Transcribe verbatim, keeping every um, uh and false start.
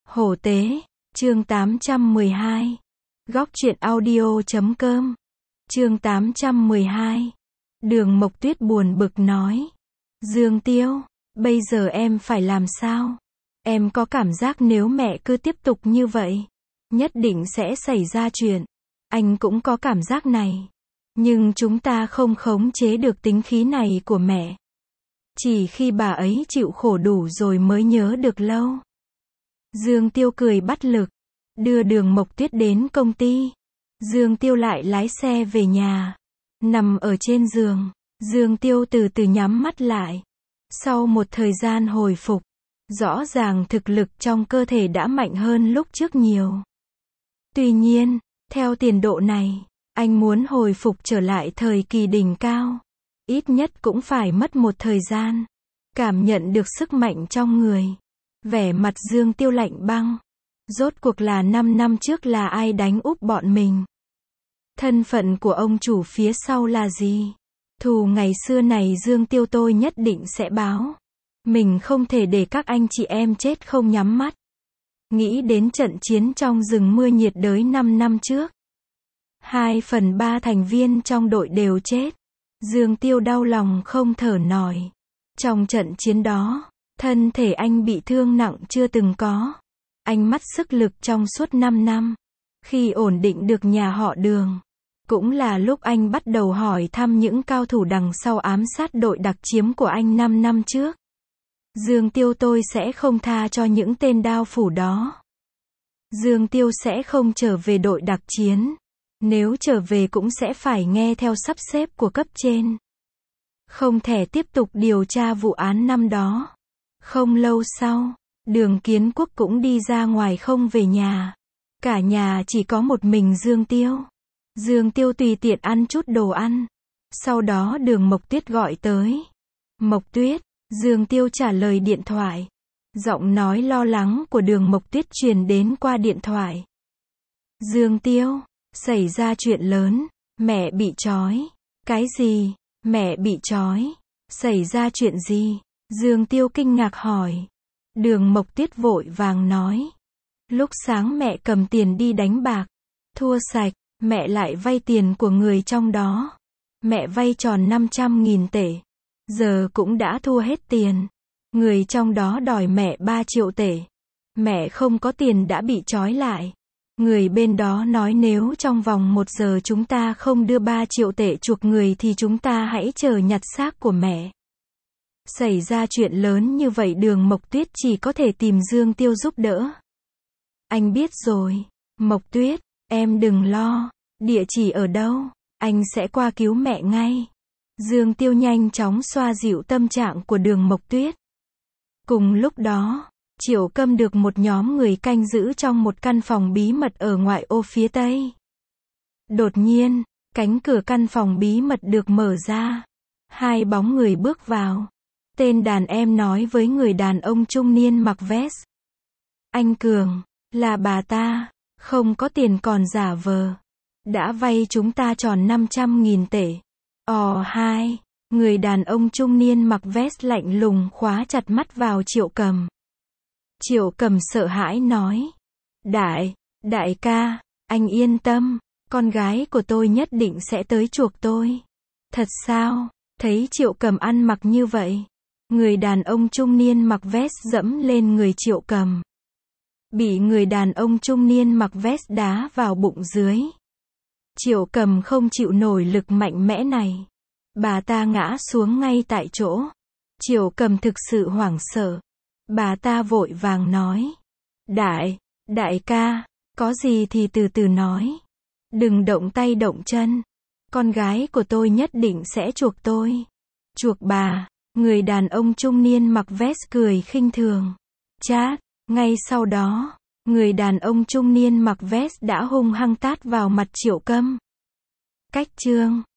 Hổ tế, chương tám trăm mười hai. Góc truyện audio chấm com. Chương tám trăm mười hai. Đường Mộc Tuyết buồn bực nói. Dương Tiêu, bây giờ em phải làm sao? Em có cảm giác nếu mẹ cứ tiếp tục như vậy, nhất định sẽ xảy ra chuyện. Anh cũng có cảm giác này. Nhưng chúng ta không khống chế được tính khí này của mẹ. Chỉ khi bà ấy chịu khổ đủ rồi mới nhớ được lâu. Dương Tiêu cười bắt lực, đưa Đường Mộc Tuyết đến công ty. Dương Tiêu lại lái xe về nhà. Nằm ở trên giường, Dương Tiêu từ từ nhắm mắt lại. Sau một thời gian hồi phục, rõ ràng thực lực trong cơ thể đã mạnh hơn lúc trước nhiều. Tuy nhiên, theo tiền độ này, anh muốn hồi phục trở lại thời kỳ đỉnh cao, ít nhất cũng phải mất một thời gian. Cảm nhận được sức mạnh trong người, vẻ mặt Dương Tiêu lạnh băng. Rốt cuộc là năm năm trước là ai đánh úp bọn mình? Thân phận của ông chủ phía sau là gì? Thù ngày xưa này Dương Tiêu tôi nhất định sẽ báo. Mình không thể để các anh chị em chết không nhắm mắt. Nghĩ đến trận chiến trong rừng mưa nhiệt đới năm năm trước. Hai phần ba thành viên trong đội đều chết. Dương Tiêu đau lòng không thở nổi. Trong trận chiến đó, thân thể anh bị thương nặng chưa từng có. Anh mất sức lực trong suốt năm năm. Khi ổn định được nhà họ Đường, cũng là lúc anh bắt đầu hỏi thăm những cao thủ đằng sau ám sát đội đặc chiếm của anh năm năm trước. Dương Tiêu tôi sẽ không tha cho những tên đao phủ đó. Dương Tiêu sẽ không trở về đội đặc chiến. Nếu trở về cũng sẽ phải nghe theo sắp xếp của cấp trên. Không thể tiếp tục điều tra vụ án năm đó. Không lâu sau, Đường Kiến Quốc cũng đi ra ngoài không về nhà. Cả nhà chỉ có một mình Dương Tiêu. Dương Tiêu tùy tiện ăn chút đồ ăn. Sau đó Đường Mộc Tuyết gọi tới. Mộc Tuyết, Dương Tiêu trả lời điện thoại. Giọng nói lo lắng của Đường Mộc Tuyết truyền đến qua điện thoại. Dương Tiêu, xảy ra chuyện lớn, mẹ bị trói. Cái gì? Mẹ bị trói? Xảy ra chuyện gì? Dương Tiêu kinh ngạc hỏi. Đường Mộc Tuyết vội vàng nói. Lúc sáng mẹ cầm tiền đi đánh bạc, thua sạch, mẹ lại vay tiền của người trong đó. Mẹ vay tròn năm trăm nghìn tệ. Giờ cũng đã thua hết tiền. Người trong đó đòi mẹ ba triệu tệ. Mẹ không có tiền đã bị trói lại. Người bên đó nói nếu trong vòng một giờ chúng ta không đưa ba triệu tệ chuộc người thì chúng ta hãy chờ nhặt xác của mẹ. Xảy ra chuyện lớn như vậy Đường Mộc Tuyết chỉ có thể tìm Dương Tiêu giúp đỡ. Anh biết rồi, Mộc Tuyết, em đừng lo, địa chỉ ở đâu, anh sẽ qua cứu mẹ ngay. Dương Tiêu nhanh chóng xoa dịu tâm trạng của Đường Mộc Tuyết. Cùng lúc đó, Triệu Câm được một nhóm người canh giữ trong một căn phòng bí mật ở ngoại ô phía tây. Đột nhiên, cánh cửa căn phòng bí mật được mở ra. Hai bóng người bước vào. Tên đàn em nói với người đàn ông trung niên mặc vest. Anh Cường, là bà ta, không có tiền còn giả vờ. Đã vay chúng ta tròn năm trăm nghìn tệ. Ồ hai, người đàn ông trung niên mặc vest lạnh lùng khóa chặt mắt vào Triệu Cầm. Triệu Cầm sợ hãi nói. Đại, đại ca, anh yên tâm, con gái của tôi nhất định sẽ tới chuộc tôi. Thật sao? Thấy Triệu Cầm ăn mặc như vậy, người đàn ông trung niên mặc vest dẫm lên người Triệu Cầm. Bị người đàn ông trung niên mặc vest đá vào bụng dưới. Triệu Cầm không chịu nổi lực mạnh mẽ này. Bà ta ngã xuống ngay tại chỗ. Triệu Cầm thực sự hoảng sợ. Bà ta vội vàng nói. Đại, đại ca, có gì thì từ từ nói. Đừng động tay động chân. Con gái của tôi nhất định sẽ chuộc tôi. Chuộc bà. Người đàn ông trung niên mặc vest cười khinh thường. Chát, ngay sau đó, người đàn ông trung niên mặc vest đã hung hăng tát vào mặt Triệu Câm. Cách chương